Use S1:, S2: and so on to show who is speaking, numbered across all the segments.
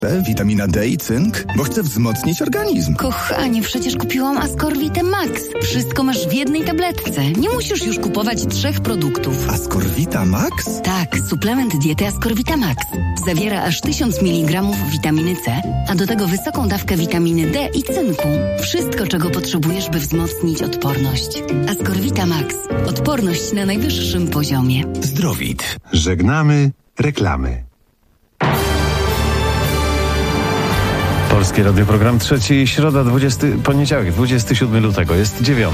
S1: Witamina D i cynk, bo chcę wzmocnić organizm.
S2: Kochanie, przecież kupiłam Ascorvitę Max. Wszystko masz w jednej tabletce. Nie musisz już kupować 3 produktów.
S1: Ascorvita Max?
S2: Tak, suplement diety Ascorvita Max. Zawiera aż 1000 mg witaminy C, a do tego wysoką dawkę witaminy D i cynku. Wszystko, czego potrzebujesz, by wzmocnić odporność. Ascorvita Max. Odporność na najwyższym poziomie.
S3: Zdrowit. Żegnamy reklamy.
S4: Polskie Radio, program trzeci, środa, poniedziałek, 27 lutego, jest 9.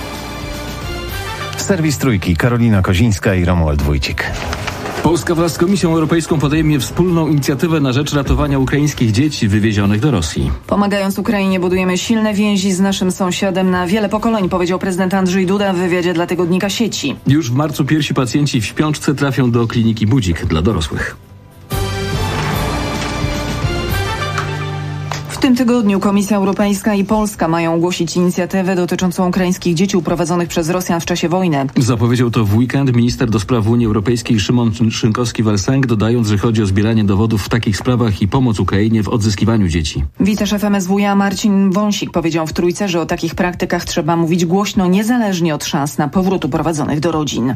S4: Serwis Trójki, Karolina Kozińska i Romuald Wójcik.
S5: Polska wraz z Komisją Europejską podejmie wspólną inicjatywę na rzecz ratowania ukraińskich dzieci wywiezionych do Rosji.
S6: Pomagając Ukrainie budujemy silne więzi z naszym sąsiadem na wiele pokoleń, powiedział prezydent Andrzej Duda w wywiadzie dla tygodnika Sieci.
S5: Już w marcu pierwsi pacjenci w śpiączce trafią do kliniki Budzik dla dorosłych.
S6: W tym tygodniu Komisja Europejska i Polska mają ogłosić inicjatywę dotyczącą ukraińskich dzieci uprowadzonych przez Rosjan w czasie wojny.
S5: Zapowiedział to w weekend minister do spraw Unii Europejskiej Szymon Szynkowski-Welsenk, dodając, że chodzi o zbieranie dowodów w takich sprawach i pomoc Ukrainie w odzyskiwaniu dzieci.
S6: Wiceszef MSWiA Marcin Wąsik powiedział w Trójce, że o takich praktykach trzeba mówić głośno, niezależnie od szans na powrót uprowadzonych do rodzin.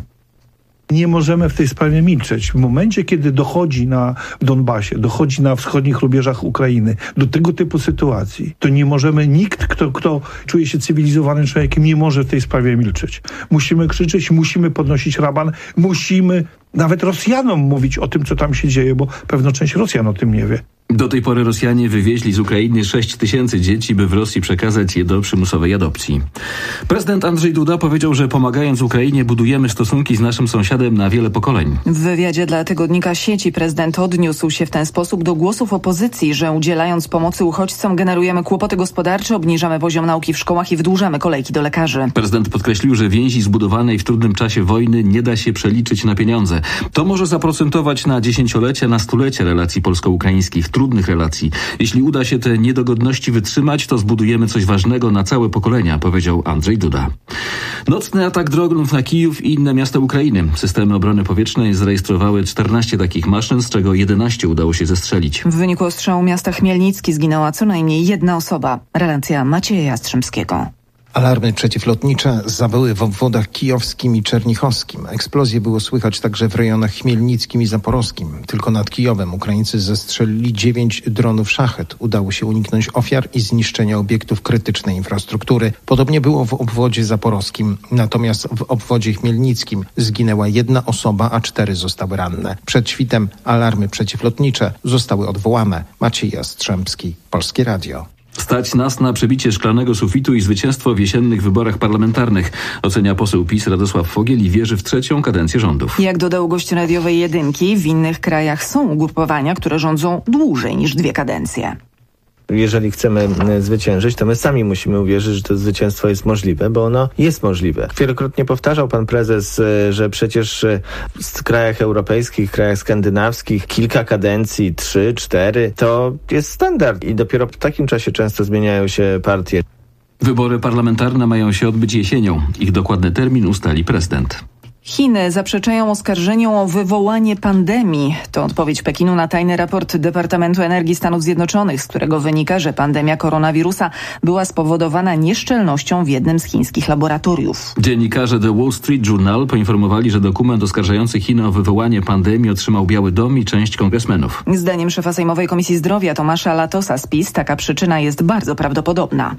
S7: Nie możemy w tej sprawie milczeć. W momencie, kiedy dochodzi w Donbasie, dochodzi na wschodnich rubieżach Ukrainy do tego typu sytuacji, to nie możemy, nikt, kto czuje się cywilizowanym człowiekiem, nie może w tej sprawie milczeć. Musimy krzyczeć, musimy podnosić raban, musimy nawet Rosjanom mówić o tym, co tam się dzieje, bo pewna część Rosjan o tym nie wie.
S5: Do tej pory Rosjanie wywieźli z Ukrainy 6000 dzieci, by w Rosji przekazać je do przymusowej adopcji. Prezydent Andrzej Duda powiedział, że pomagając Ukrainie budujemy stosunki z naszym sąsiadem na wiele pokoleń.
S6: W wywiadzie dla tygodnika Sieci prezydent odniósł się w ten sposób do głosów opozycji, że udzielając pomocy uchodźcom generujemy kłopoty gospodarcze, obniżamy poziom nauki w szkołach i wydłużamy kolejki do lekarzy.
S5: Prezydent podkreślił, że więzi zbudowanej w trudnym czasie wojny nie da się przeliczyć na pieniądze. To może zaprocentować na dziesięciolecia, na stulecia relacji polsko-ukraińskich, trudnych relacji. Jeśli uda się te niedogodności wytrzymać, to zbudujemy coś ważnego na całe pokolenia, powiedział Andrzej Duda. Nocny atak dronów na Kijów i inne miasta Ukrainy. Systemy obrony powietrznej zarejestrowały 14 takich maszyn, z czego 11 udało się zestrzelić.
S6: W wyniku ostrzału miasta Chmielnicki zginęła co najmniej 1 osoba. Relacja Macieja Jastrzębskiego.
S8: Alarmy przeciwlotnicze zawyły w obwodach kijowskim i czernichowskim. Eksplozje było słychać także w rejonach chmielnickim i zaporowskim. Tylko nad Kijowem Ukraińcy zestrzelili 9 dronów szachet. Udało się uniknąć ofiar i zniszczenia obiektów krytycznej infrastruktury. Podobnie było w obwodzie zaporowskim. Natomiast w obwodzie chmielnickim zginęła 1 osoba, a 4 zostały ranne. Przed świtem alarmy przeciwlotnicze zostały odwołane. Maciej Jastrzębski, Polskie Radio.
S5: Stać nas na przebicie szklanego sufitu i zwycięstwo w jesiennych wyborach parlamentarnych, ocenia poseł PiS Radosław Fogiel i wierzy w 3. kadencję rządów.
S6: Jak dodał gość radiowej Jedynki, w innych krajach są ugrupowania, które rządzą dłużej niż 2 kadencje.
S9: Jeżeli chcemy zwyciężyć, to my sami musimy uwierzyć, że to zwycięstwo jest możliwe, bo ono jest możliwe. Wielokrotnie powtarzał pan prezes, że przecież w krajach europejskich, krajach skandynawskich kilka kadencji, 3, 4, to jest standard i dopiero w takim czasie często zmieniają się partie.
S5: Wybory parlamentarne mają się odbyć jesienią. Ich dokładny termin ustali prezydent.
S6: Chiny zaprzeczają oskarżeniom o wywołanie pandemii. To odpowiedź Pekinu na tajny raport Departamentu Energii Stanów Zjednoczonych, z którego wynika, że pandemia koronawirusa była spowodowana nieszczelnością w jednym z chińskich laboratoriów.
S5: Dziennikarze The Wall Street Journal poinformowali, że dokument oskarżający Chiny o wywołanie pandemii otrzymał Biały Dom i część kongresmenów. Zdaniem
S6: szefa Sejmowej Komisji Zdrowia Tomasza Latosa z PiS taka przyczyna jest bardzo prawdopodobna.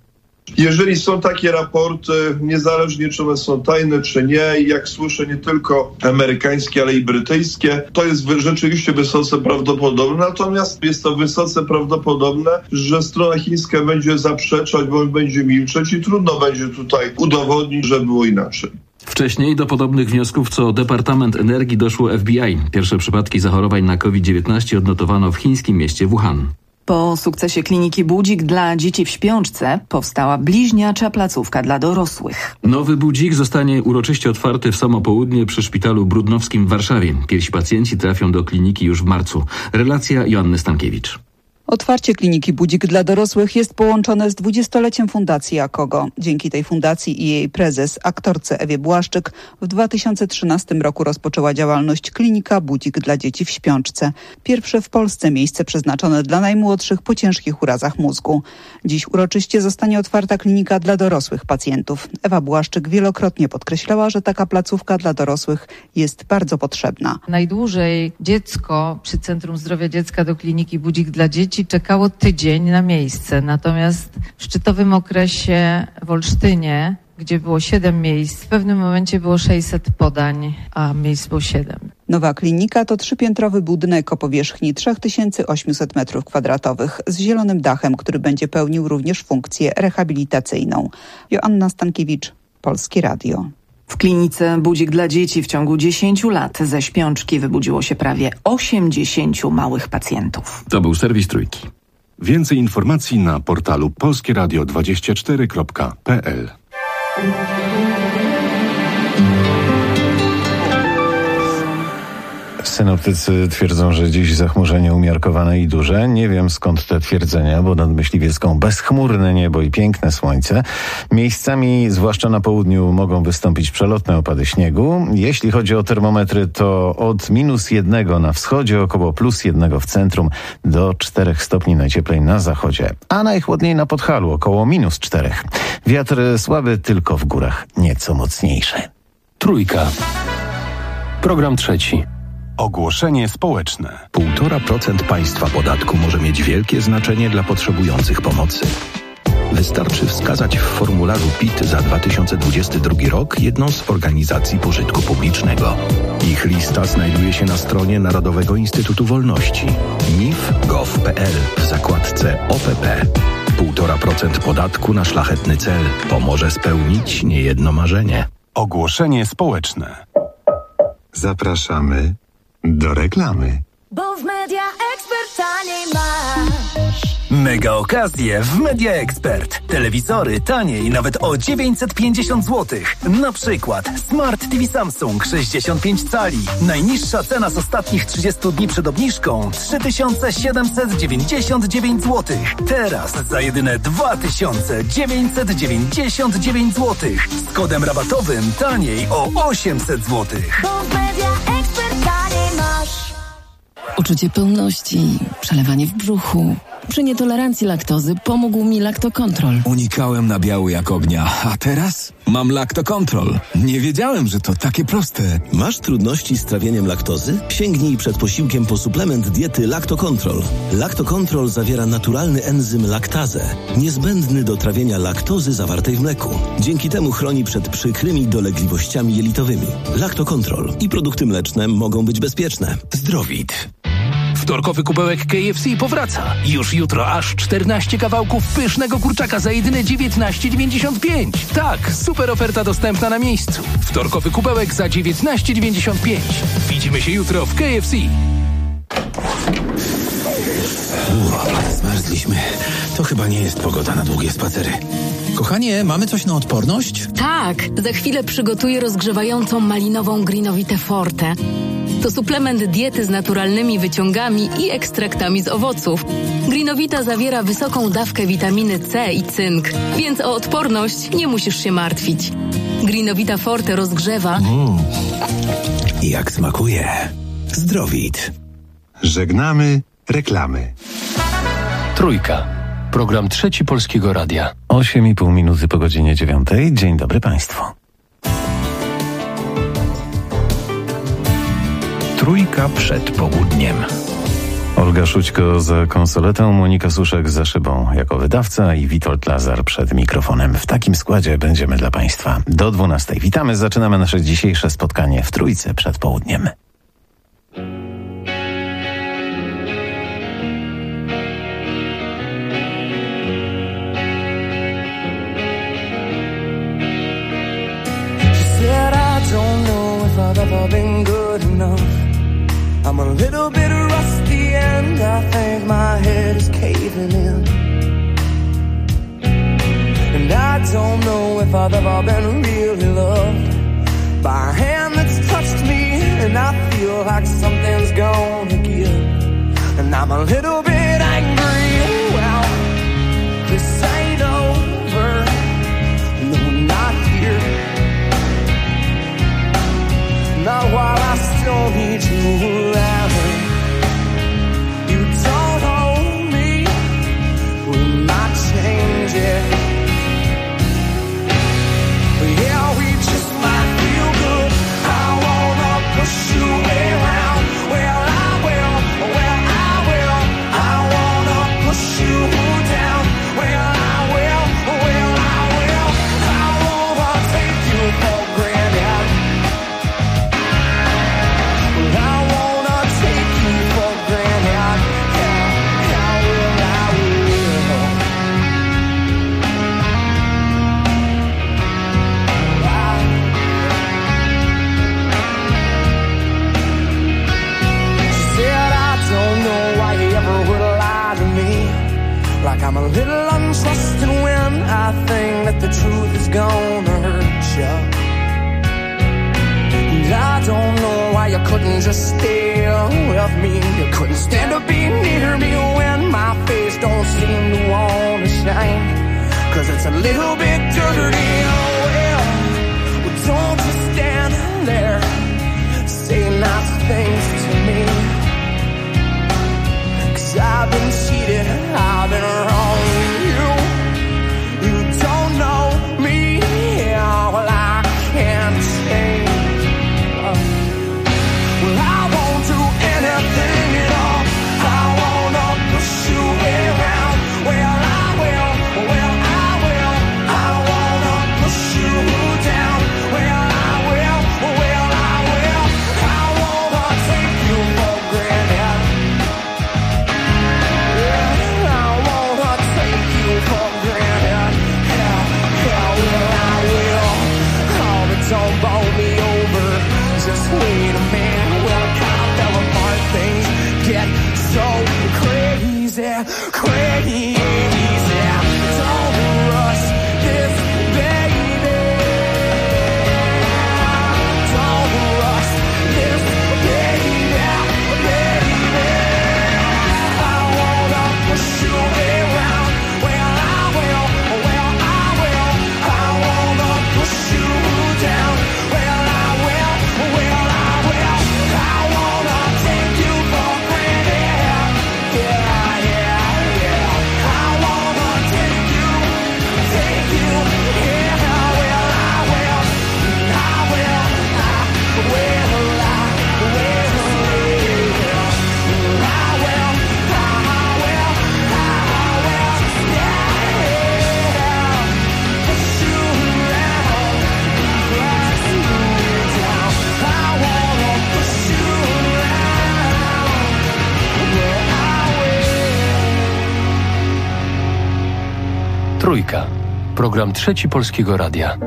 S10: Jeżeli są takie raporty, niezależnie czy one są tajne, czy nie, i jak słyszę, nie tylko amerykańskie, ale i brytyjskie, to jest rzeczywiście wysoce prawdopodobne. Natomiast jest to wysoce prawdopodobne, że strona chińska będzie zaprzeczać, bądź będzie milczeć i trudno będzie tutaj udowodnić, że było inaczej.
S5: Wcześniej do podobnych wniosków co Departament Energii doszło FBI. Pierwsze przypadki zachorowań na COVID-19 odnotowano w chińskim mieście Wuhan.
S6: Po sukcesie kliniki Budzik dla dzieci w śpiączce powstała bliźniacza placówka dla dorosłych.
S5: Nowy Budzik zostanie uroczyście otwarty w samo południe przy Szpitalu Brudnowskim w Warszawie. Pierwsi pacjenci trafią do kliniki już w marcu. Relacja Joanny Stankiewicz.
S11: Otwarcie kliniki Budzik dla dorosłych jest połączone z 20-leciem Fundacji Akogo. Dzięki tej fundacji i jej prezes, aktorce Ewie Błaszczyk, w 2013 roku rozpoczęła działalność klinika Budzik dla dzieci w śpiączce. Pierwsze w Polsce miejsce przeznaczone dla najmłodszych po ciężkich urazach mózgu. Dziś uroczyście zostanie otwarta klinika dla dorosłych pacjentów. Ewa Błaszczyk wielokrotnie podkreślała, że taka placówka dla dorosłych jest bardzo potrzebna.
S12: Najdłużej dziecko przy Centrum Zdrowia Dziecka do kliniki Budzik dla dzieci czekało tydzień na miejsce. Natomiast w szczytowym okresie w Olsztynie, gdzie było 7 miejsc, w pewnym momencie było 600 podań, a miejsc było 7.
S11: Nowa klinika to 3-piętrowy budynek o powierzchni 3800 m2 z zielonym dachem, który będzie pełnił również funkcję rehabilitacyjną. Joanna Stankiewicz, Polskie Radio.
S6: W klinice Budzik dla dzieci w ciągu 10 lat ze śpiączki wybudziło się prawie 80 małych pacjentów.
S13: To był serwis Trójki. Więcej informacji na portalu polskieradio24.pl.
S4: Synoptycy twierdzą, że dziś zachmurzenie umiarkowane i duże. Nie wiem skąd te twierdzenia, bo nad Myśliwiecką bezchmurne niebo i piękne słońce. Miejscami, zwłaszcza na południu, mogą wystąpić przelotne opady śniegu. Jeśli chodzi o termometry, to od -1 na wschodzie, około +1 w centrum, do 4 stopni najcieplej na zachodzie, a najchłodniej na Podhalu, około -4. Wiatr słaby, tylko w górach nieco mocniejszy.
S13: Trójka. Program trzeci. Ogłoszenie społeczne.
S14: 1,5% państwa podatku może mieć wielkie znaczenie dla potrzebujących pomocy. Wystarczy wskazać w formularzu PIT za 2022 rok jedną z organizacji pożytku publicznego. Ich lista znajduje się na stronie Narodowego Instytutu Wolności mif.gov.pl w zakładce OPP. 1,5% podatku na szlachetny cel pomoże spełnić niejedno marzenie.
S13: Ogłoszenie społeczne.
S3: Zapraszamy do reklamy.
S15: Bo w Media Expert taniej masz.
S16: Mega okazje w Media Expert. Telewizory taniej nawet o 950 zł. Na przykład Smart TV Samsung 65 cali. Najniższa cena z ostatnich 30 dni przed obniżką 3799 zł. Teraz za jedyne 2999 zł. Z kodem rabatowym taniej o 800 zł.
S15: Bo w Media Expert taniej masz.
S17: Uczucie pełności, przelewanie w brzuchu. Przy nietolerancji laktozy pomógł mi Lactocontrol.
S18: Unikałem nabiału jak ognia, a teraz mam Lactocontrol. Nie wiedziałem, że to takie proste.
S19: Masz trudności z trawieniem laktozy? Sięgnij przed posiłkiem po suplement diety Lactocontrol. Lactocontrol zawiera naturalny enzym laktazę, niezbędny do trawienia laktozy zawartej w mleku. Dzięki temu chroni przed przykrymi dolegliwościami jelitowymi. Lactocontrol i produkty mleczne mogą być bezpieczne.
S18: Zdrowit. Wtorkowy kubełek KFC powraca. Już jutro aż 14 kawałków pysznego kurczaka za jedyne 19,95. Tak, super oferta dostępna na miejscu. Wtorkowy kubełek za 19,95. Widzimy się jutro w KFC.
S20: Zmarzliśmy. To chyba nie jest pogoda na długie spacery. Kochanie, mamy coś na odporność?
S17: Tak, za chwilę przygotuję rozgrzewającą malinową Greenovitę Forte. To suplement diety z naturalnymi wyciągami i ekstraktami z owoców. Greenovita zawiera wysoką dawkę witaminy C i cynk, więc o odporność nie musisz się martwić. Greenovita Forte rozgrzewa.
S20: Jak smakuje. Zdrowit.
S3: Żegnamy reklamy.
S13: Trójka. Program trzeci Polskiego Radia.
S4: 8,5 minuty po godzinie 9. Dzień dobry Państwu.
S14: Trójka przed południem.
S4: Olga Szućko za konsoletą, Monika Suszek za szybą jako wydawca i Witold Lazar przed mikrofonem. W takim składzie będziemy dla Państwa do 12. Witamy, zaczynamy nasze dzisiejsze spotkanie w Trójce przed południem.
S21: I'm a little bit rusty and I think my head is caving in. And I don't know if I've ever been really loved by a hand that's touched me, and I feel like something's gonna give. And I'm a little bit angry like I'm a little untrusting when I think that the truth is gonna hurt you. And I don't know why you couldn't just stay with me. You couldn't stand to be near me when my face don't seem to wanna shine, 'cause it's a little bit dirty. Oh well, don't just stand there, say nice things to me, 'cause I've been cheated, I've been wrong with you. You don't know me, well I can't change. Well, I won't do anything at all. I wanna push you around. Well, I will, well, I will. I wanna push you down. Well, I will, well, I will. I wanna take you for granted. Yeah, I wanna take you for granted. Yeah, yeah, well, I will. Oh, but don't bowl me over. Just wait a minute. Well, I kinda fell apart. Things get so crazy, crazy. Don't rush this, baby. Don't rush this, baby, baby. I wanna push you around. Well, I will, well, I will. I wanna push you down. Well, I will, well, I will. I wanna take you for granted. Yeah, yeah, yeah. I wanna take you, yeah, well, I will. I will, I will, I will, yeah. I will, yeah. Push you around, press you down. I wanna push you around. Well, I will.
S1: Trójka. Program Trzeci Polskiego Radia.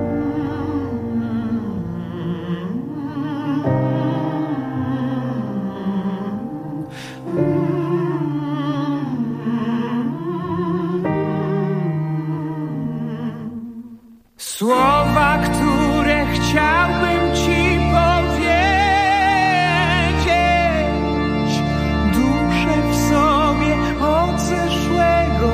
S21: Słowa, które chciałbym ci powiedzieć, duszę w sobie od zeszłego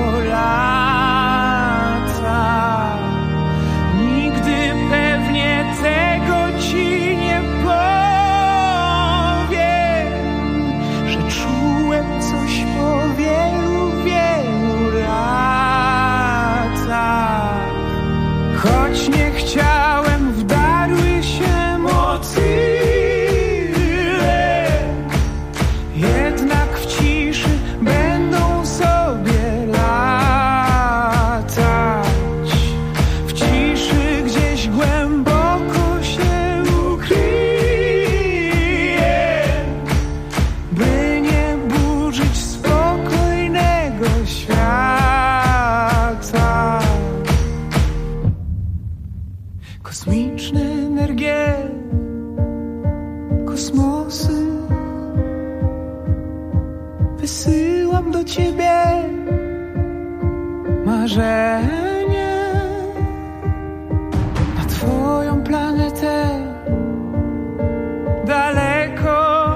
S21: lata. Nigdy pewnie tego ci nie powiem, że czułem coś po wielu, wielu latach. Choć nie chciałem, wdarły się motyle, jednak w ciszy będą sobie latać. W ciszy gdzieś głęboko się ukryje, by nie burzyć spokojnego świata. Kosmiczne energie, kosmosy, wysyłam do ciebie marzenie na twoją planetę daleko.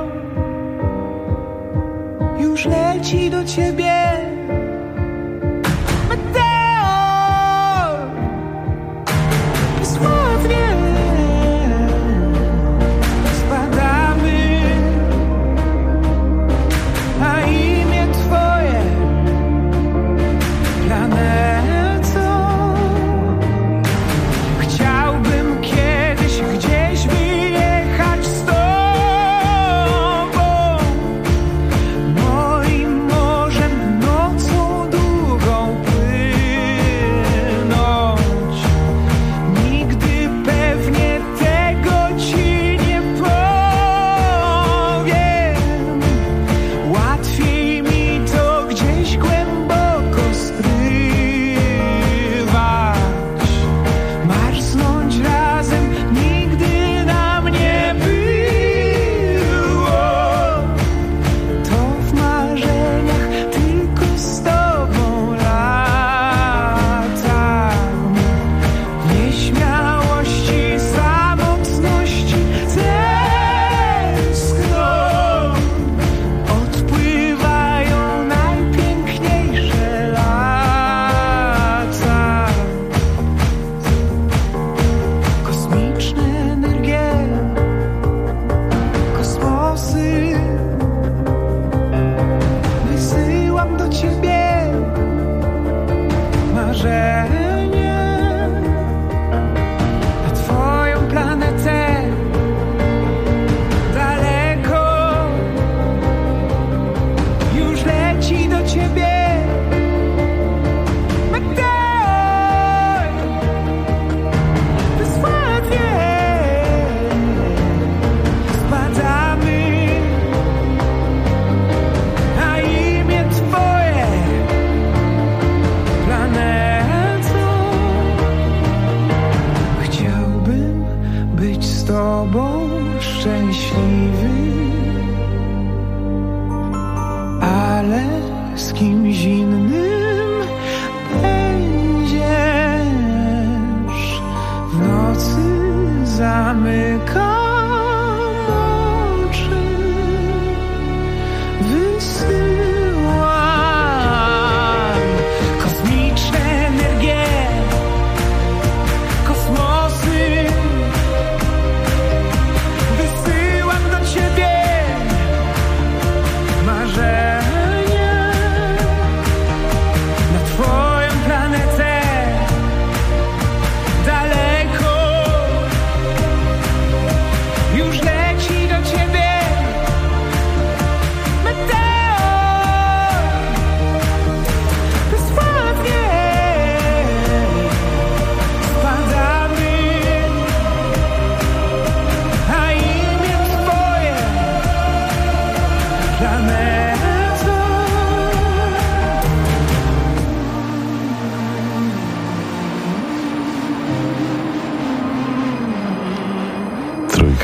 S21: Już leci do ciebie meteor. Spadnie, spadamy, a imię twoje planetą. Chciałbym kiedyś gdzieś wyjechać z tobą, moim morzem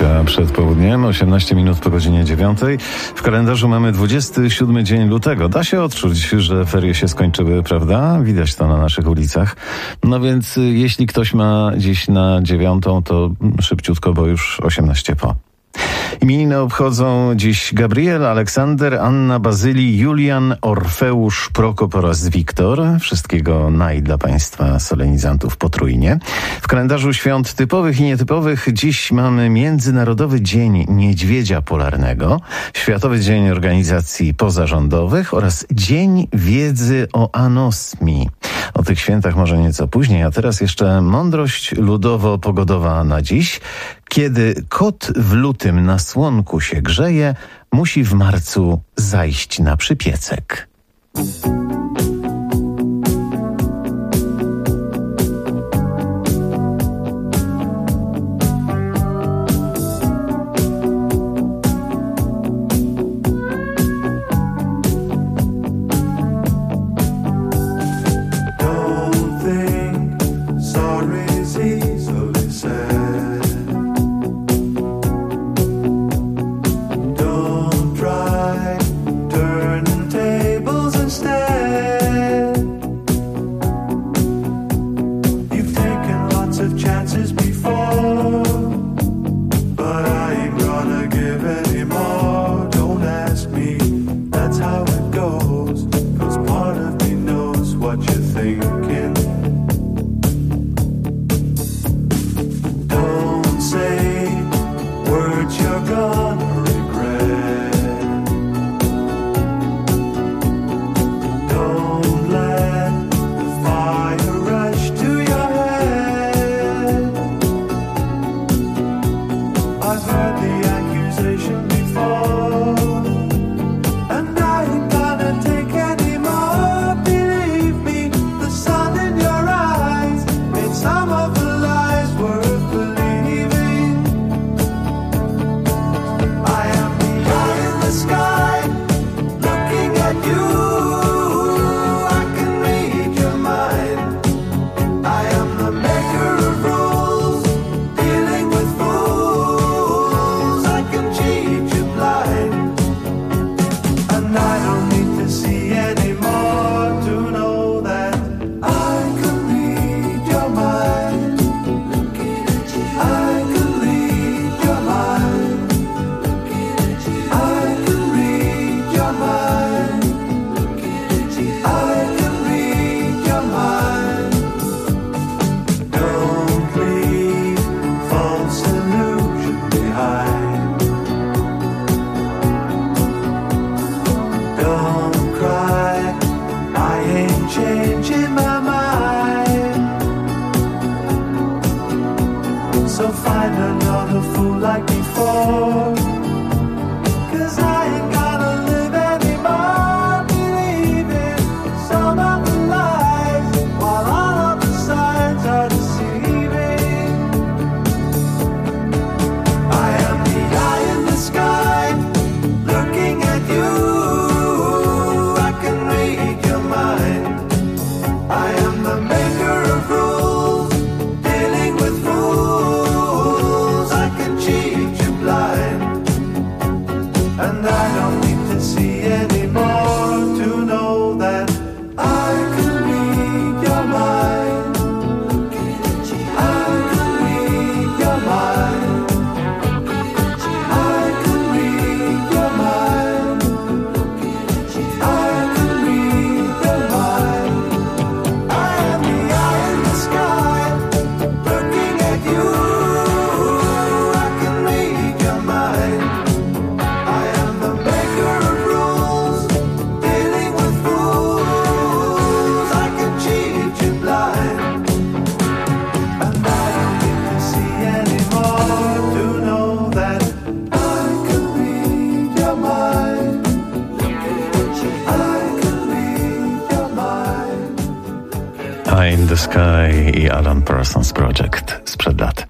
S4: przed południem, 18 minut po godzinie 9. W kalendarzu mamy 27 dzień lutego. Da się odczuć, że ferie się skończyły, prawda? Widać to na naszych ulicach. No więc jeśli ktoś ma dziś na 9, to szybciutko, bo już 18 po. Imieniny obchodzą dziś Gabriel, Aleksander, Anna, Bazylii, Julian, Orfeusz, Prokop oraz Wiktor. Wszystkiego naj dla Państwa solenizantów potrójnie. W kalendarzu świąt typowych i nietypowych dziś mamy Międzynarodowy Dzień Niedźwiedzia Polarnego, Światowy Dzień Organizacji Pozarządowych oraz Dzień Wiedzy o anosmii. O tych świętach może nieco później, a teraz jeszcze mądrość ludowo-pogodowa na dziś. Kiedy kot w lutym na słonku się grzeje, musi w marcu zajść na przypiecek. In the Sky i Alan Parsons Project sprzed lat.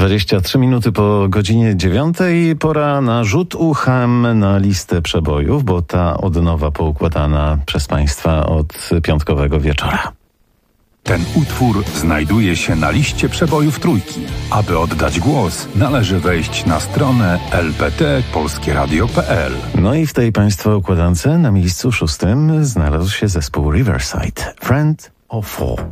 S4: 23 minuty po godzinie 9. Pora na rzut uchem na listę przebojów, bo ta od nowa poukładana przez Państwa od piątkowego wieczora.
S13: Ten utwór znajduje się na liście przebojów Trójki. Aby oddać głos, należy wejść na stronę lpt.polskieradio.pl.
S4: No i w tej państwa układance na miejscu 6 znalazł się zespół Riverside, Friend of Four.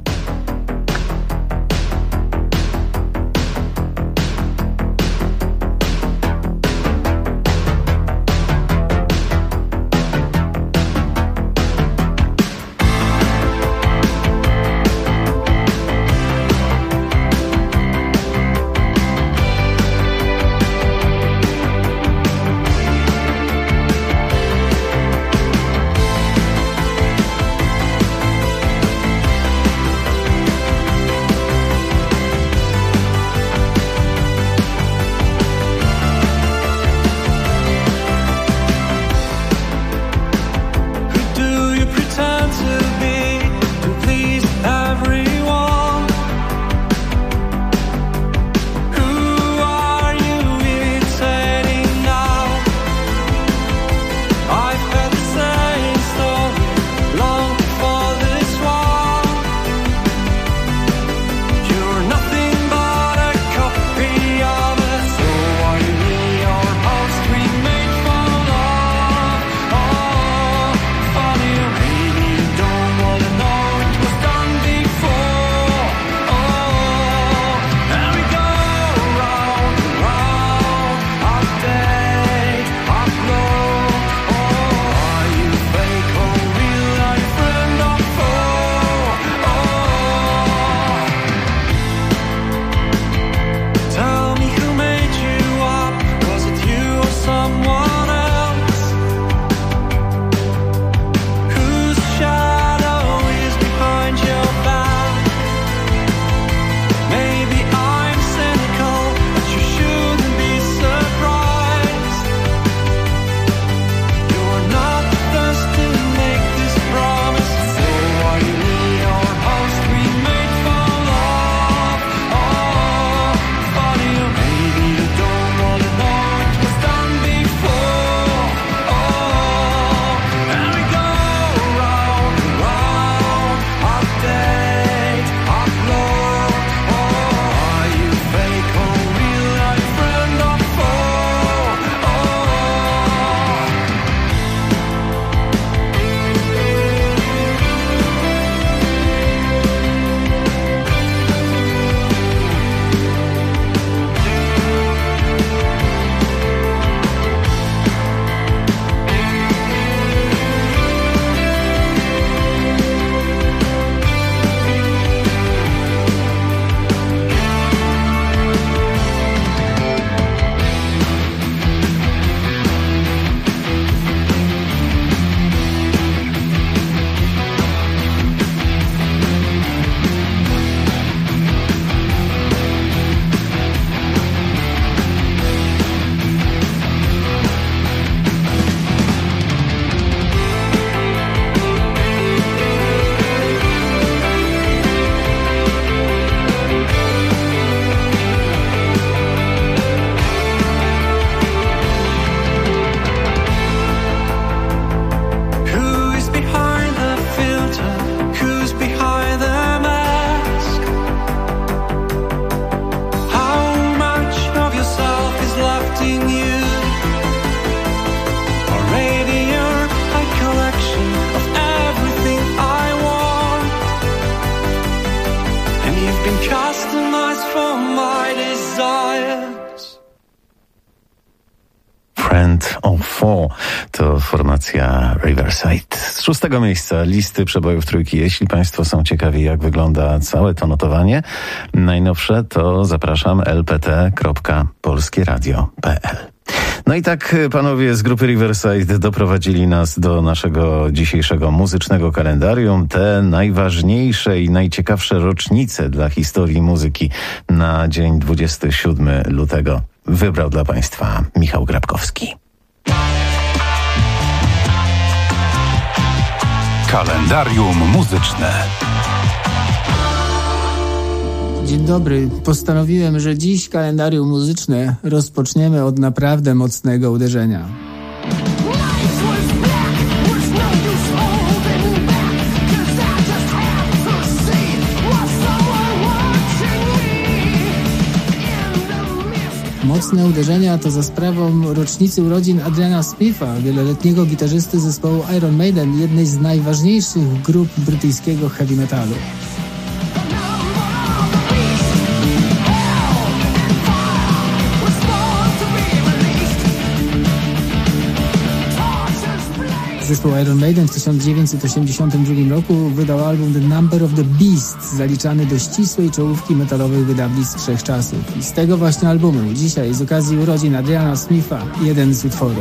S4: Friend of Four to formacja Riverside. Z 6. miejsca listy przebojów Trójki. Jeśli Państwo są ciekawi, jak wygląda całe to notowanie najnowsze, to zapraszam lpt.polskieradio.pl. No i tak panowie z grupy Riverside doprowadzili nas do naszego dzisiejszego muzycznego kalendarium. Te najważniejsze i najciekawsze rocznice dla historii muzyki na dzień 27 lutego wybrał dla Państwa Michał Grabkowski.
S13: Kalendarium muzyczne.
S2: Dzień dobry. Postanowiłem, że dziś kalendarium muzyczne rozpoczniemy od naprawdę mocnego uderzenia. mocne uderzenia to za sprawą rocznicy urodzin Adriana Smitha, wieloletniego gitarzysty zespołu Iron Maiden, jednej z najważniejszych grup brytyjskiego heavy metalu. Zespół Iron Maiden w 1982 roku wydał album The Number of the Beast, zaliczany do ścisłej czołówki metalowych wydawnictw wszechczasów. I z tego właśnie albumu dzisiaj z okazji urodzin Adriana Smitha jeden z utworów.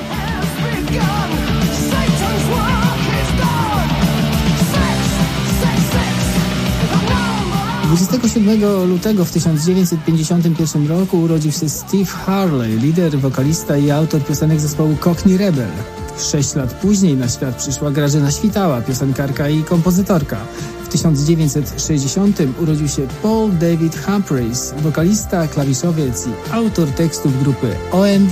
S2: 27 lutego w 1951 roku urodził się Steve Harley, lider, wokalista i autor piosenek zespołu Cockney Rebel. 6 lat później na świat przyszła Grażyna Świtała, piosenkarka i kompozytorka. W 1960 urodził się Paul David Humphreys, wokalista, klawiszowiec i autor tekstów grupy OMD.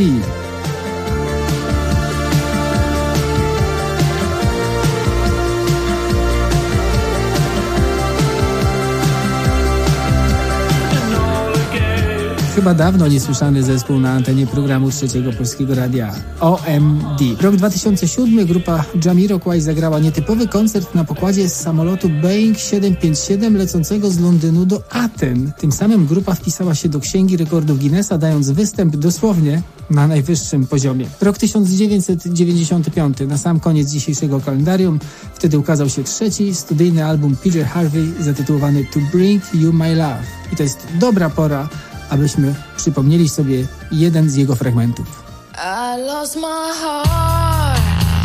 S2: Chyba dawno niesłyszany zespół na antenie programu Trzeciego Polskiego Radia. OMD. Rok 2007 grupa Jamiroquai zagrała nietypowy koncert na pokładzie z samolotu Boeing 757 lecącego z Londynu do Aten. Tym samym grupa wpisała się do Księgi Rekordów Guinnessa, dając występ dosłownie na najwyższym poziomie. Rok 1995, na sam koniec dzisiejszego kalendarium. Wtedy ukazał się trzeci studyjny album PJ Harvey zatytułowany To Bring You My Love. I to jest dobra pora, abyśmy przypomnieli sobie jeden z jego fragmentów.
S15: I lost my heart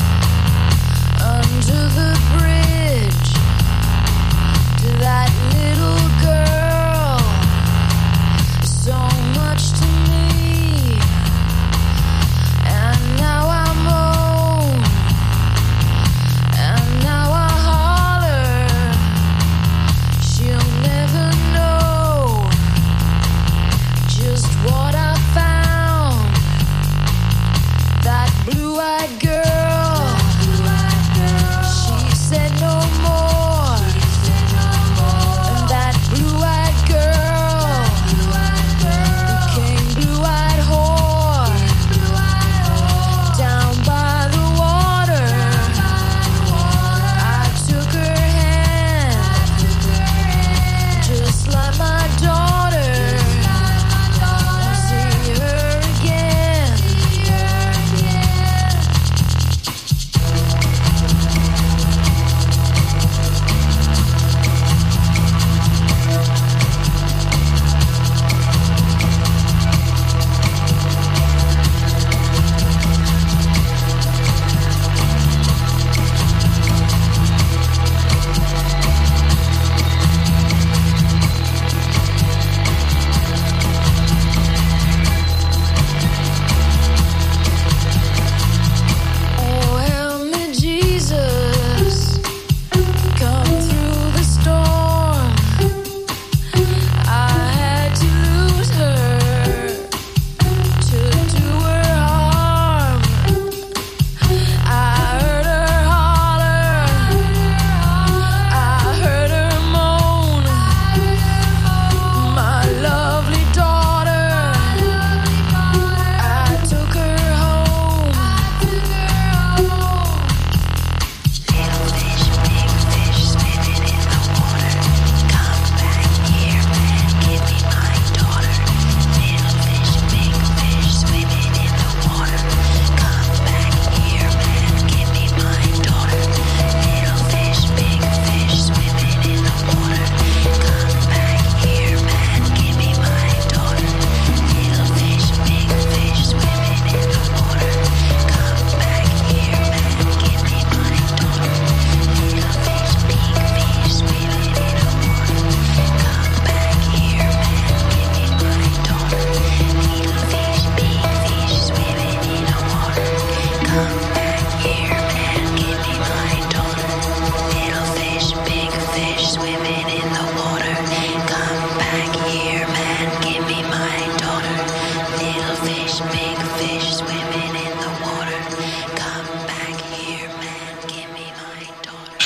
S15: under the bridge to that little girl, so much to me, and now I'm home, and now I holler, she'll never know just what I found. That blue-eyed girl, she's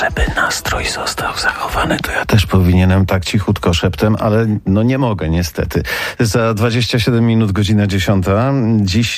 S4: żeby nastrój został zachowany, to ja też powinienem tak cichutko szeptem, ale no nie mogę niestety. Za 27 minut, godzina 10. Dziś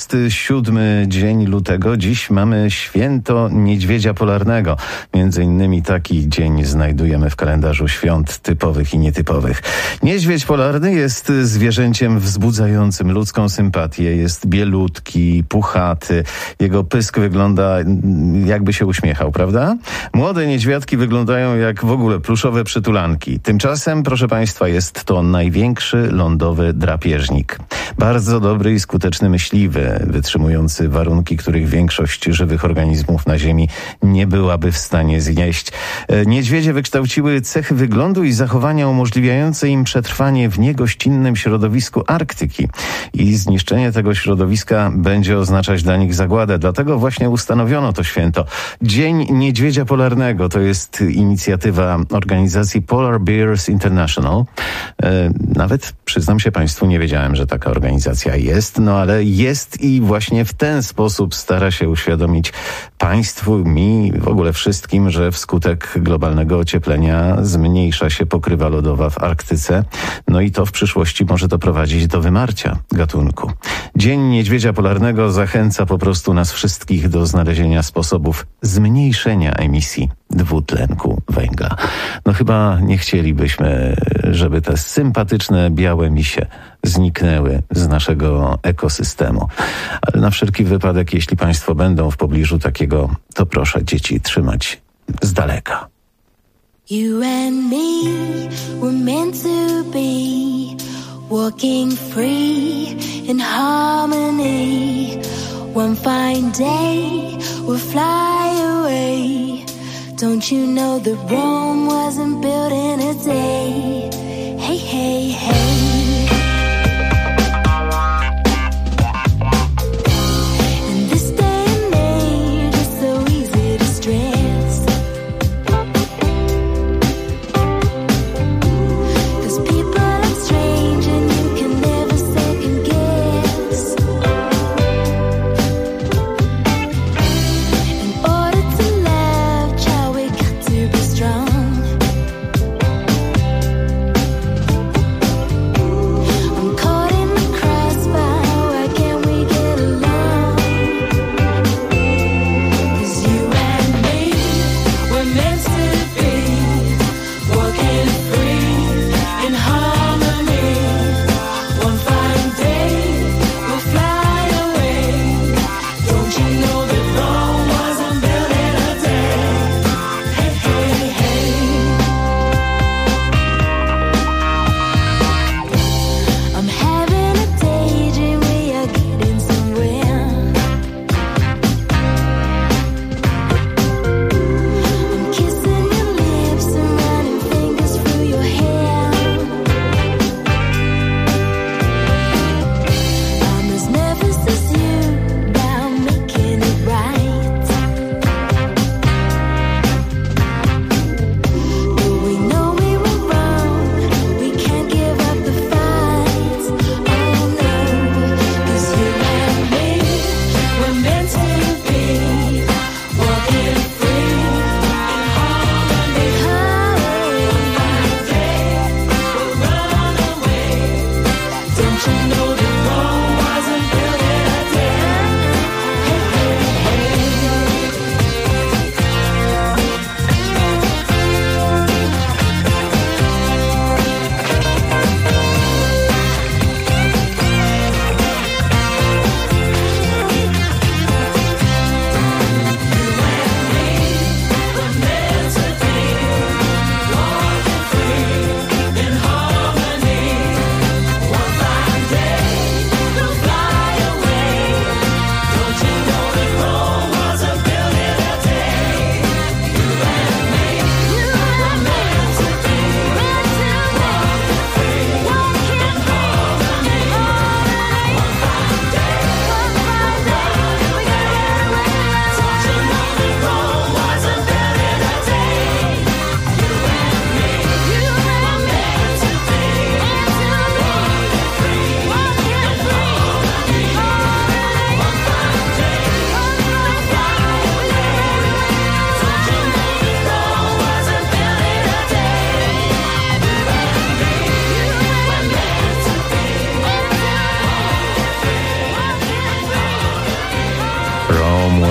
S4: 27 dzień lutego. Dziś mamy święto niedźwiedzia polarnego. Między innymi taki dzień znajdujemy w kalendarzu świąt typowych i nietypowych. Niedźwiedź polarny jest zwierzęciem wzbudzającym ludzką sympatię. Jest bielutki, puchaty. Jego pysk wygląda jakby się uśmiechał, prawda? Młode niedźwiadki wyglądają jak w ogóle pluszowe przytulanki. Tymczasem, proszę Państwa, jest to największy lądowy drapieżnik. Bardzo dobry i skuteczny myśliwy, wytrzymujący warunki, których większość żywych organizmów na Ziemi nie byłaby w stanie znieść. Niedźwiedzie wykształciły cechy wyglądu i zachowania umożliwiające im przetrwanie w niegościnnym środowisku Arktyki. I zniszczenie tego środowiska będzie oznaczać dla nich zagładę. Dlatego właśnie ustanowiono to święto. Dzień Niedźwiedzia Polarnego to jest inicjatywa organizacji Polar Bears International. Nawet, przyznam się Państwu, nie wiedziałem, że taka organizacja jest, no ale jest i właśnie w ten sposób stara się uświadomić Państwu, mi, w ogóle wszystkim, że wskutek globalnego ocieplenia zmniejsza się pokrywa lodowa w Arktyce, no i to w przyszłości może doprowadzić do wymarcia gatunku. Dzień Niedźwiedzia Polarnego zachęca po prostu nas wszystkich do znalezienia sposobów zmniejszenia emisji dwutlenku węgla. No chyba nie chcielibyśmy, żeby te sympatyczne białe misie zniknęły z naszego ekosystemu. Ale na wszelki wypadek, jeśli Państwo będą w pobliżu takiego, to proszę dzieci trzymać z daleka.
S15: You and me were meant to be, walking free in harmony. One fine day we'll fly away. Don't you know that Rome wasn't built in a day? Hey, hey, hey. In this day and age, it's so easy to stress. 'Cause people are strange and you can never second guess. In order to love, child, we got to be strong.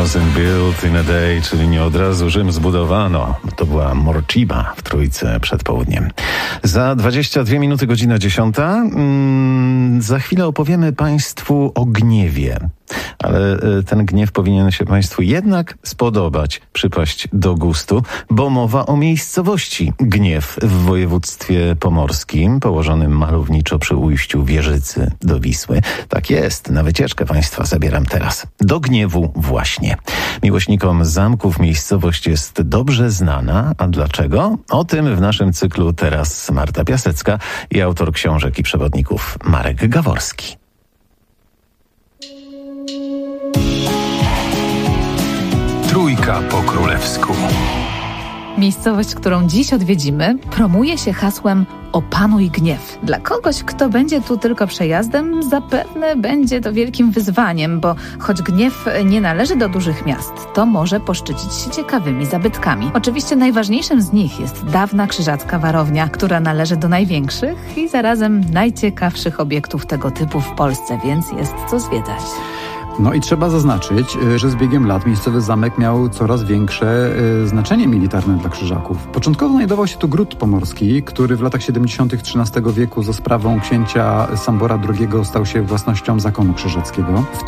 S4: wasn't built in a day, czyli nie od razu Rzym zbudowano. To była Morciba w Trójce przed południem. Za 22 minuty, godzina 10. Za chwilę opowiemy Państwu o gniewie. Ale ten gniew powinien się Państwu jednak spodobać, przypaść do gustu, bo mowa o miejscowości Gniew w województwie pomorskim, położonym malowniczo przy ujściu Wieżycy do Wisły. Tak jest, na wycieczkę Państwa zabieram teraz. Do Gniewu właśnie. Miłośnikom zamków miejscowość jest dobrze znana, a dlaczego? O tym w naszym cyklu teraz Marta Piasecka i autor książek i przewodników Marek Gaworski.
S13: Trójka po królewsku.
S7: Miejscowość, którą dziś odwiedzimy, promuje się hasłem „Opanuj gniew”. Dla kogoś, kto będzie tu tylko przejazdem, zapewne będzie to wielkim wyzwaniem, bo choć Gniew nie należy do dużych miast, to może poszczycić się ciekawymi zabytkami. Oczywiście najważniejszym z nich jest dawna krzyżacka warownia, która należy do największych i zarazem najciekawszych obiektów tego typu w Polsce, więc jest co zwiedzać.
S22: No i trzeba zaznaczyć, że z biegiem lat miejscowy zamek miał coraz większe znaczenie militarne dla Krzyżaków. Początkowo znajdował się tu gród pomorski, który w latach 70. XIII wieku za sprawą księcia Sambora II stał się własnością zakonu krzyżackiego. W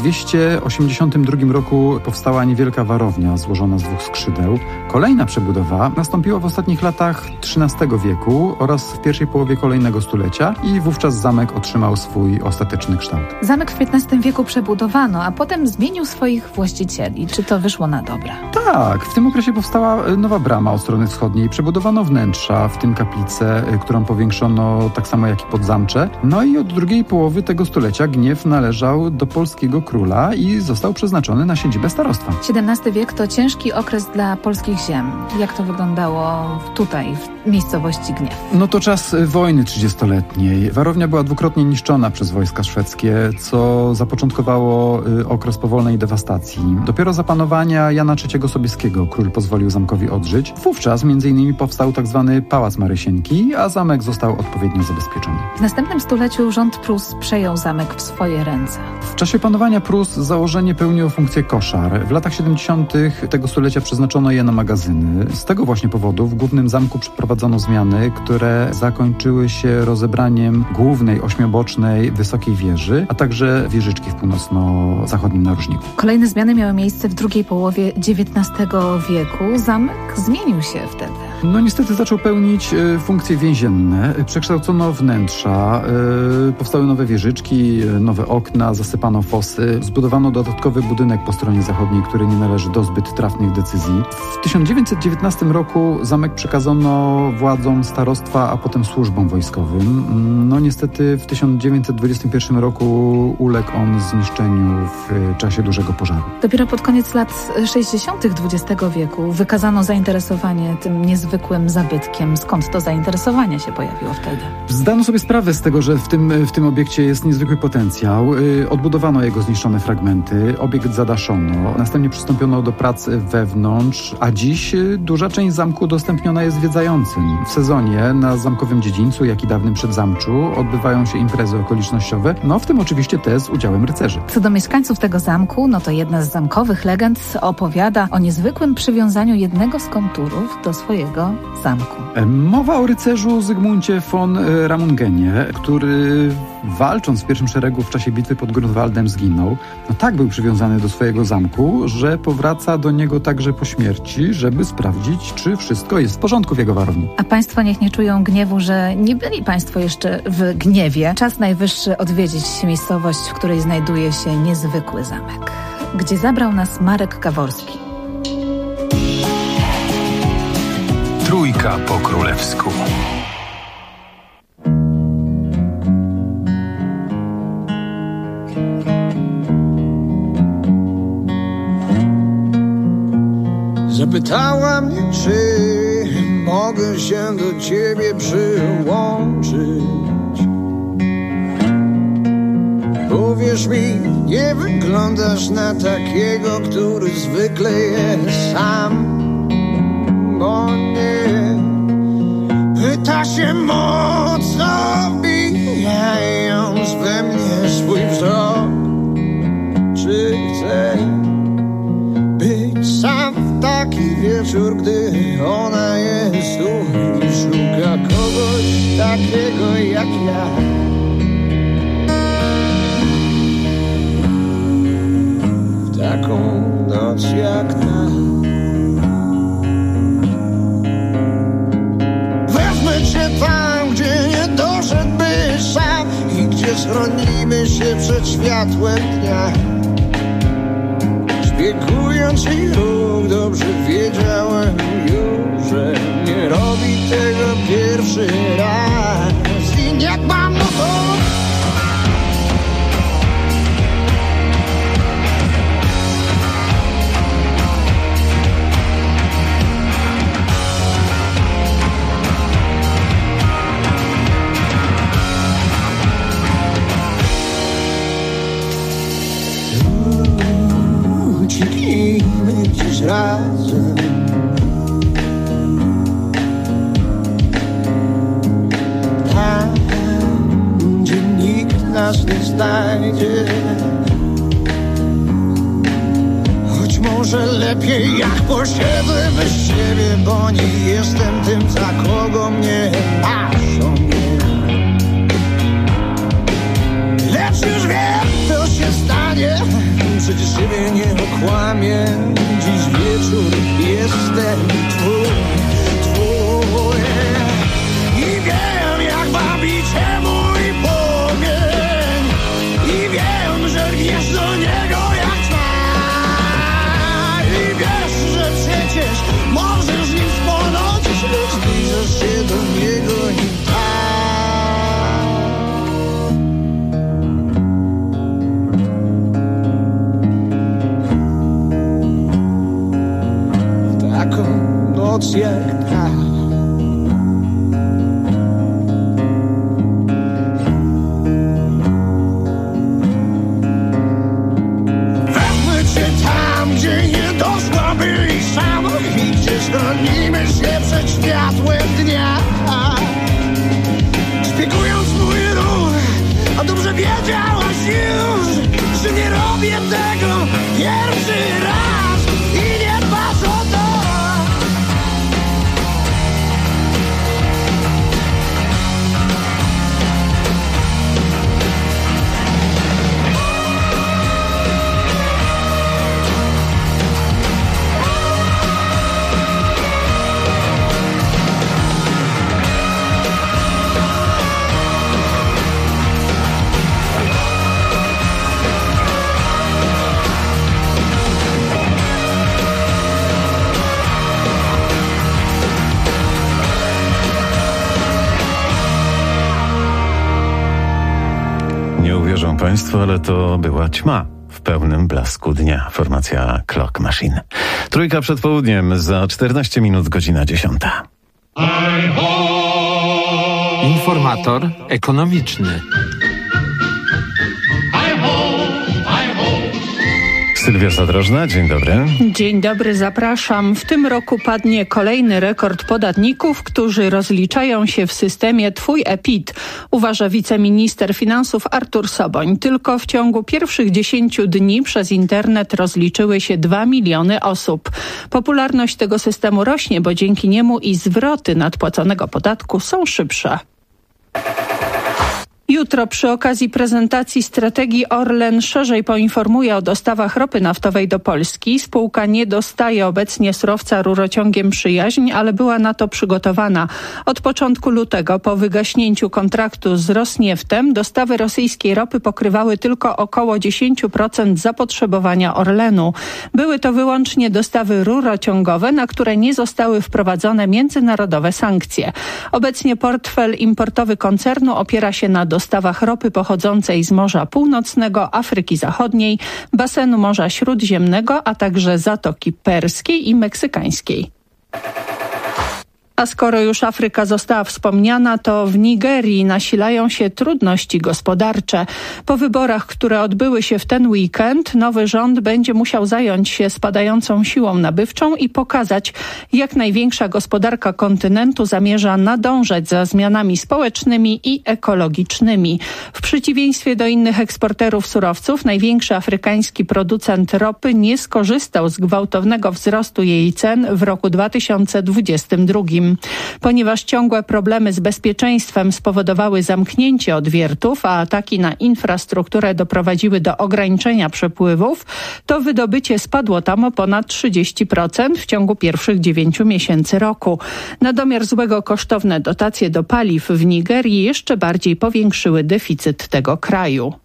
S22: 1282 roku powstała niewielka warownia złożona z 2 skrzydeł. Kolejna przebudowa nastąpiła w ostatnich latach XIII wieku oraz w pierwszej połowie kolejnego stulecia i wówczas zamek otrzymał swój ostateczny kształt.
S7: Zamek w XV wieku przebudowano, a potem zmienił swoich właścicieli. Czy to wyszło na dobre?
S22: Tak, w tym okresie powstała nowa brama od strony wschodniej. Przebudowano wnętrza, w tym kaplicę, którą powiększono tak samo jak i podzamcze. No i od drugiej połowy tego stulecia Gniew należał do polskiego króla i został przeznaczony na siedzibę starostwa.
S7: XVII wiek to ciężki okres dla polskich ziem. Jak to wyglądało tutaj, w miejscowości Gniew?
S22: No to czas wojny 30-letniej. Warownia była dwukrotnie niszczona przez wojska szwedzkie, co zapoczątkowało okres powolnej dewastacji. Dopiero za panowania Jana III Sobieskiego król pozwolił zamkowi odżyć. Wówczas m.in. powstał tzw. Pałac Marysieńki, a zamek został odpowiednio zabezpieczony.
S7: W następnym stuleciu rząd Prus przejął zamek w swoje ręce.
S22: W czasie panowania Prus założenie pełniło funkcję koszar. W latach 70. tego stulecia przeznaczono je na magazyny. Z tego właśnie powodu w głównym zamku przeprowadzono zmiany, które zakończyły się rozebraniem głównej, ośmiobocznej, wysokiej wieży, a także wieżyczki w północno-zachodnim narożniku.
S7: Kolejne zmiany miały miejsce w drugiej połowie XIX wieku. Zamek zmienił się wtedy.
S22: No niestety zaczął pełnić funkcje więzienne. Przekształcono wnętrza, powstały nowe wieżyczki, nowe okna, zasypano fosy. Zbudowano dodatkowy budynek po stronie zachodniej, który nie należy do zbyt trafnych decyzji. W 1919 roku zamek przekazano władzom starostwa, a potem służbom wojskowym. No niestety w 1921 roku uległ on zniszczeniu w czasie dużego pożaru.
S7: Dopiero pod koniec lat 60. XX wieku wykazano zainteresowanie tym niezwykłym zabytkiem. Skąd to zainteresowanie się pojawiło wtedy?
S22: Zdano sobie sprawę z tego, że w tym obiekcie jest niezwykły potencjał. Odbudowano jego zniszczone fragmenty, obiekt zadaszono, następnie przystąpiono do prac wewnątrz, a dziś duża część zamku udostępniona jest zwiedzającym. W sezonie na zamkowym dziedzińcu, jak i dawnym Przedzamczu odbywają się imprezy okolicznościowe, no w tym oczywiście te z udziałem rycerzy.
S7: Co do mieszkańców tego zamku, no to jedna z zamkowych legend opowiada o niezwykłym przywiązaniu jednego z komturów do swojego zamku.
S22: Mowa o rycerzu Zygmuncie von Ramungenie, który walcząc w pierwszym szeregu w czasie bitwy pod Grunwaldem zginął. No tak był przywiązany do swojego zamku, że powraca do niego także po śmierci, żeby sprawdzić, czy wszystko jest w porządku w jego warowni.
S7: A państwo niech nie czują gniewu, że nie byli państwo jeszcze w Gniewie. Czas najwyższy odwiedzić miejscowość, w której znajduje się niezwykły zamek, gdzie zabrał nas Marek Gaworski.
S13: Trójka po królewsku.
S21: Zapytała mnie, czy mogę się do ciebie przyłączyć. Uwierz mi, nie wyglądasz na takiego, który zwykle jest sam. Bo nie pyta się mocno, bijając we mnie swój wzrok. Czy chcę ona jest tu i szuka kogoś takiego jak ja. W taką noc jak ta. Wezmę cię tam, gdzie nie doszedłbyś sam i gdzie schronimy się przed światłem dnia. Szpiegując jej ruch, dobrze wiedziałem już, że nie robi tego pierwszy raz. I niech mam to. Ucieknijmy gdzieś razem. Tam, gdzie nikt nas nie znajdzie. Choć może lepiej jak posiedzę bez ciebie, bo nie jestem tym, za kogo mnie masz o mnie. Lecz już wiem, co się stanie. Przecież siebie nie okłamię. Dziś wieczór jestem twój. I wiem, jak bawi cię mój płomień. I wiem, że rwiesz do niego jak trwa. I wiesz, że przecież możesz nim spłonąć, lecz zbliżasz się do niego i tak. Noc jak ta. Wezmę cię tam, gdzie nie doszłabyś sam i gdzie schronimy się przed światłem dnia. Szpiegując mój ruch, a dobrze wiedziałaś już, że nie robię tego pierwszy raz i nie dbasz o to.
S4: Nie uwierzą Państwo, ale to była ćma w pełnym blasku dnia. Formacja Clock Machine. Trójka przed południem, za 14 minut, godzina 10.
S1: Informator ekonomiczny.
S4: Sylwia Zadrożna, dzień dobry.
S8: Dzień dobry, zapraszam. W tym roku padnie kolejny rekord podatników, którzy rozliczają się w systemie Twój e-PIT, uważa wiceminister finansów Artur Soboń. Tylko w ciągu pierwszych 10 dni przez internet rozliczyły się 2 miliony osób. Popularność tego systemu rośnie, bo dzięki niemu i zwroty nadpłaconego podatku są szybsze. Jutro przy okazji prezentacji strategii Orlen szerzej poinformuje o dostawach ropy naftowej do Polski. Spółka nie dostaje obecnie surowca rurociągiem Przyjaźń, ale była na to przygotowana. Od początku lutego po wygaśnięciu kontraktu z Rosnieftem dostawy rosyjskiej ropy pokrywały tylko około 10% zapotrzebowania Orlenu. Były to wyłącznie dostawy rurociągowe, na które nie zostały wprowadzone międzynarodowe sankcje. Obecnie portfel importowy koncernu opiera się na dostawach ropy pochodzącej z Morza Północnego, Afryki Zachodniej, basenu Morza Śródziemnego, a także Zatoki Perskiej i Meksykańskiej. A skoro już Afryka została wspomniana, to w Nigerii nasilają się trudności gospodarcze. Po wyborach, które odbyły się w ten weekend, nowy rząd będzie musiał zająć się spadającą siłą nabywczą i pokazać, jak największa gospodarka kontynentu zamierza nadążać za zmianami społecznymi i ekologicznymi. W przeciwieństwie do innych eksporterów surowców, największy afrykański producent ropy nie skorzystał z gwałtownego wzrostu jej cen w roku 2022. Ponieważ ciągłe problemy z bezpieczeństwem spowodowały zamknięcie odwiertów, a ataki na infrastrukturę doprowadziły do ograniczenia przepływów, to wydobycie spadło tam o ponad 30% w ciągu pierwszych 9 miesięcy roku. Na domiar złego kosztowne dotacje do paliw w Nigerii jeszcze bardziej powiększyły deficyt tego kraju.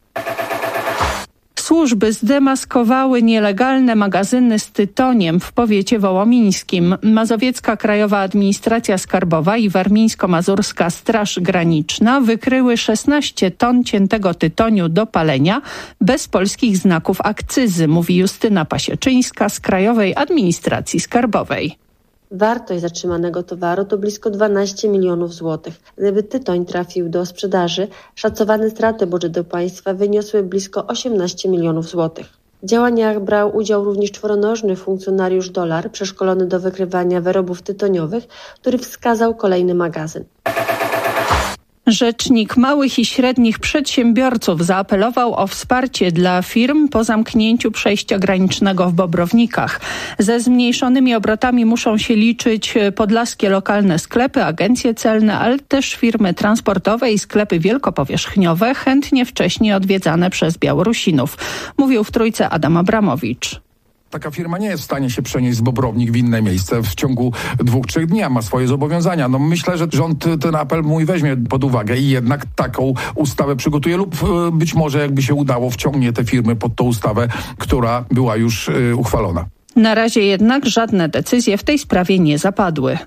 S8: Służby zdemaskowały nielegalne magazyny z tytoniem w powiecie wołomińskim. Mazowiecka Krajowa Administracja Skarbowa i Warmińsko-Mazurska Straż Graniczna wykryły 16 ton ciętego tytoniu do palenia bez polskich znaków akcyzy, mówi Justyna Pasieczyńska z Krajowej Administracji Skarbowej.
S9: Wartość zatrzymanego towaru to blisko 12 milionów złotych. Gdyby tytoń trafił do sprzedaży, szacowane straty budżetu państwa wyniosły blisko 18 milionów złotych. W działaniach brał udział również czworonożny funkcjonariusz Dolar, przeszkolony do wykrywania wyrobów tytoniowych, który wskazał kolejny magazyn.
S8: Rzecznik małych i średnich przedsiębiorców zaapelował o wsparcie dla firm po zamknięciu przejścia granicznego w Bobrownikach. Ze zmniejszonymi obrotami muszą się liczyć podlaskie lokalne sklepy, agencje celne, ale też firmy transportowe i sklepy wielkopowierzchniowe, chętnie wcześniej odwiedzane przez Białorusinów. Mówił w Trójce Adam Abramowicz.
S10: Taka firma nie jest w stanie się przenieść z Bobrownik w inne miejsce w ciągu 2-3 dni, a ma swoje zobowiązania. No myślę, że rząd ten apel mój weźmie pod uwagę i jednak taką ustawę przygotuje lub być może jakby się udało wciągnie te firmy pod tą ustawę, która była już uchwalona.
S8: Na razie jednak żadne decyzje w tej sprawie nie zapadły.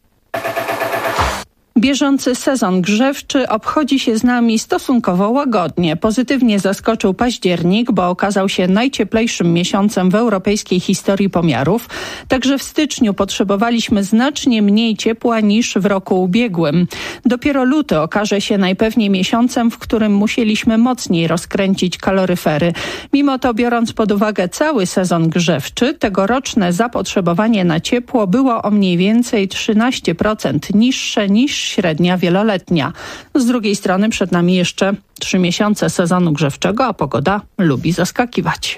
S8: Bieżący sezon grzewczy obchodzi się z nami stosunkowo łagodnie. Pozytywnie zaskoczył październik, bo okazał się najcieplejszym miesiącem w europejskiej historii pomiarów. Także w styczniu potrzebowaliśmy znacznie mniej ciepła niż w roku ubiegłym. Dopiero luty okaże się najpewniej miesiącem, w którym musieliśmy mocniej rozkręcić kaloryfery. Mimo to, biorąc pod uwagę cały sezon grzewczy, tegoroczne zapotrzebowanie na ciepło było o mniej więcej 13% niższe niż średnia wieloletnia. Z drugiej strony przed nami jeszcze 3 miesiące sezonu grzewczego, a pogoda lubi zaskakiwać.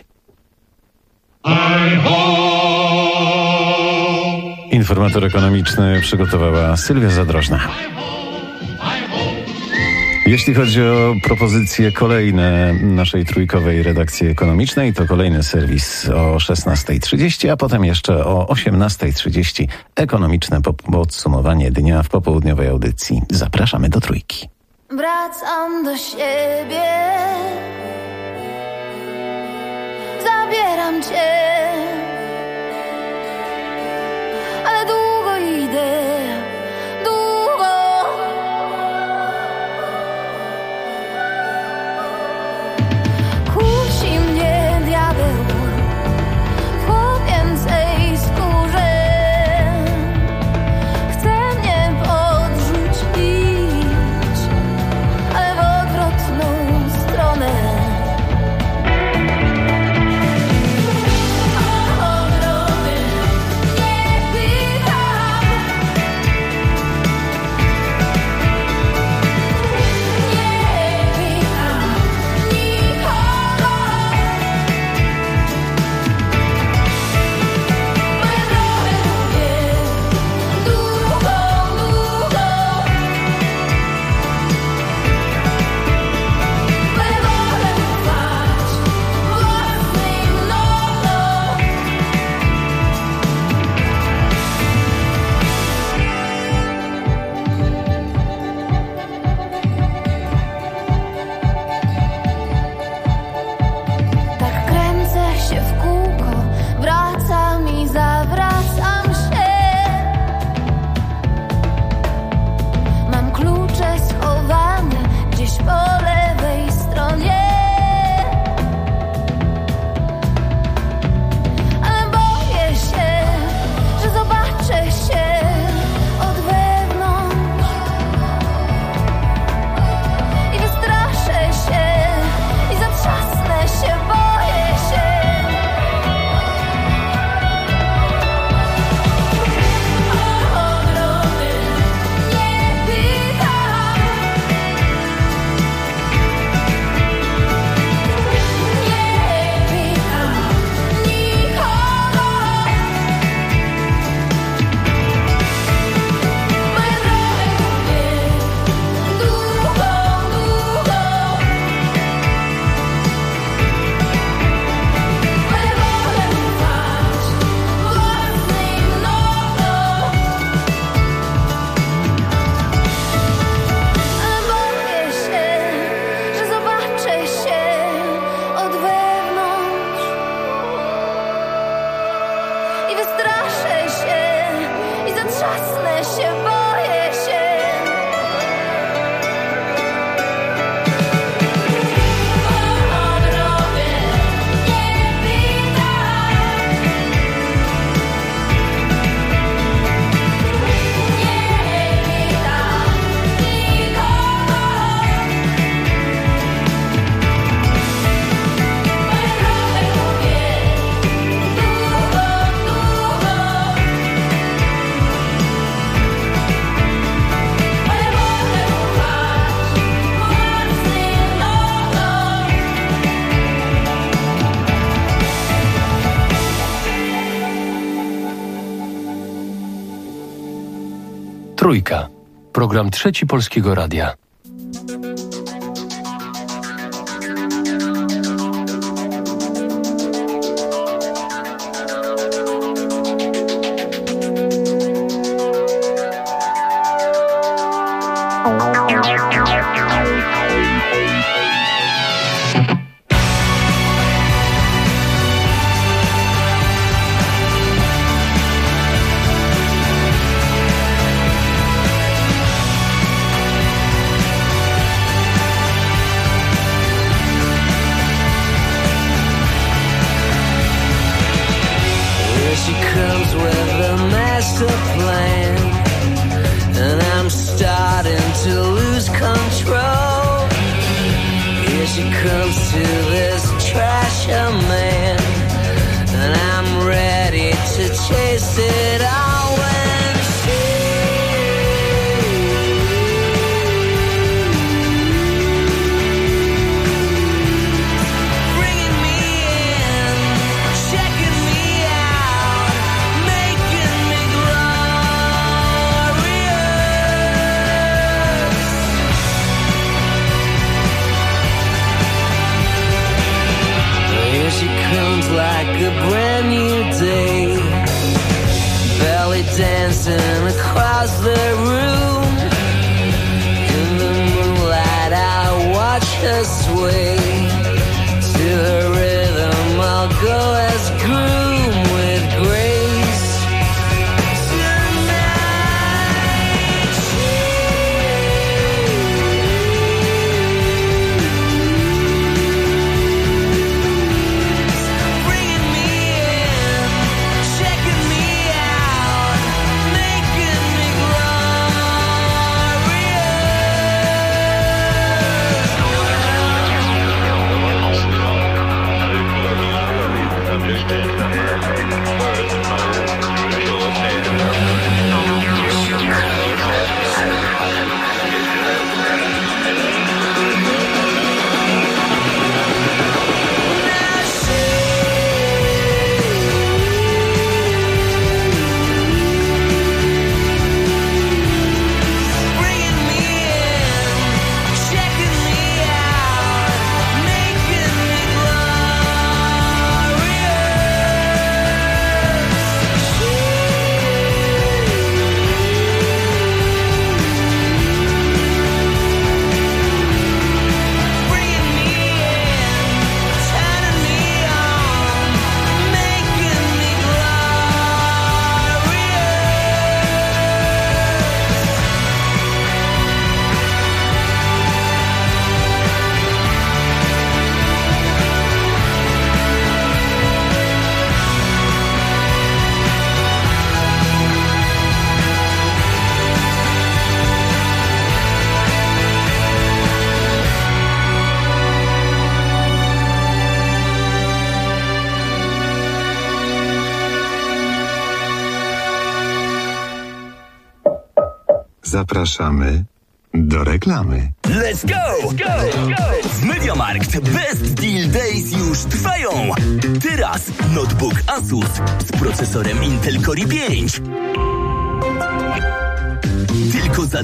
S4: Informator ekonomiczny przygotowała Sylwia Zadrożna. Jeśli chodzi o propozycje kolejne naszej trójkowej redakcji ekonomicznej, to kolejny serwis o 16:30, a potem jeszcze o 18:30 ekonomiczne podsumowanie dnia w popołudniowej audycji. Zapraszamy do Trójki.
S15: Wracam do siebie, zabieram cię, ale długo idę.
S5: Trójka. Program Trzeci Polskiego Radia.
S3: Zapraszamy do reklamy.
S16: Let's go! W MediaMarkt Best Deal Days już trwają. Teraz notebook Asus z procesorem Intel Core i5. Tylko za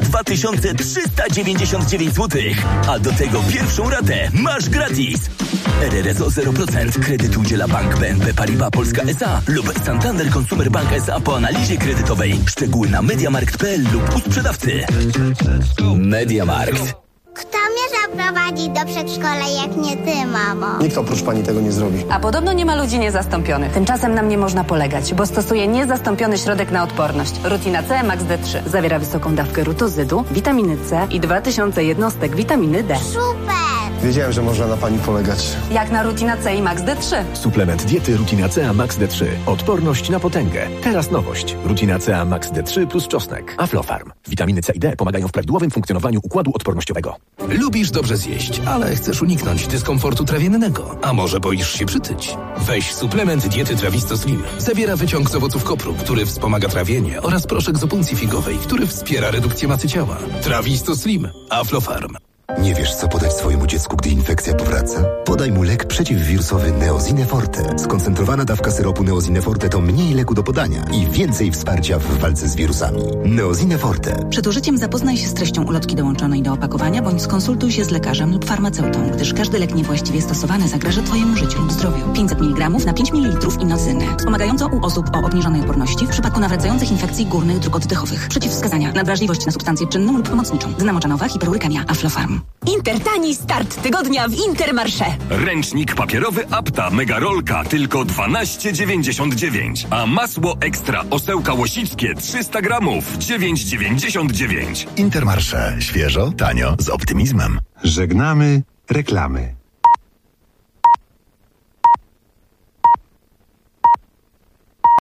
S16: 2399 zł. A do tego pierwszą ratę masz gratis. RRSO 0%. Kredyt udziela Bank BNP Paribas Polska S.A. lub Santander Consumer Bank S.A. po analizie kredytowej. Szczegóły na mediamarkt.pl lub u sprzedawcy. MediaMarkt.
S12: Kto mnie zaprowadzi do przedszkola, jak nie ty, mamo?
S23: Nikt oprócz pani tego nie zrobi.
S24: A podobno nie ma ludzi niezastąpionych. Tymczasem na mnie można polegać, bo stosuję niezastąpiony środek na odporność. Rutina C Max D3. Zawiera wysoką dawkę rutozydu, witaminy C i 2000 jednostek witaminy D.
S12: Super!
S23: Wiedziałem, że można na pani polegać.
S24: Jak na Rutina C i Max D3.
S25: Suplement diety Rutina C Max D3. Odporność na potęgę. Teraz nowość. Rutina C Max D3 plus czosnek. Aflofarm. Witaminy C i D pomagają w prawidłowym funkcjonowaniu układu odpornościowego.
S18: Lubisz dobrze zjeść, ale chcesz uniknąć dyskomfortu trawiennego. A może boisz się przytyć? Weź suplement diety Trawisto Slim. Zawiera wyciąg z owoców kopru, który wspomaga trawienie, oraz proszek z opuncji figowej, który wspiera redukcję masy ciała. Trawisto Slim. Aflofarm.
S6: Nie wiesz, co podać swojemu dziecku, gdy infekcja powraca? Podaj mu lek przeciwwirusowy Neosine Forte. Skoncentrowana dawka syropu Neosine Forte to mniej leku do podania i więcej wsparcia w walce z wirusami. Neosine Forte.
S11: Przed użyciem zapoznaj się z treścią ulotki dołączonej do opakowania bądź skonsultuj się z lekarzem lub farmaceutą, gdyż każdy lek niewłaściwie stosowany zagraża Twojemu życiu lub zdrowiu. 500 mg na 5 ml inocyny. Wspomagająco u osób o obniżonej odporności w przypadku nawracających infekcji górnych dróg oddechowych. Przeciwwskazania: nadwrażliwość na substancję czynną lub pomocniczą. Dynamoczanowa, hiperurykemia, Aflofarm.
S17: Intertani start tygodnia w Intermarché.
S19: Ręcznik papierowy Apta Mega Rolka tylko 12,99, a masło ekstra Osełka Łosickie 300 gramów 9,99.
S6: Intermarché. Świeżo, tanio, z optymizmem.
S3: Żegnamy reklamy.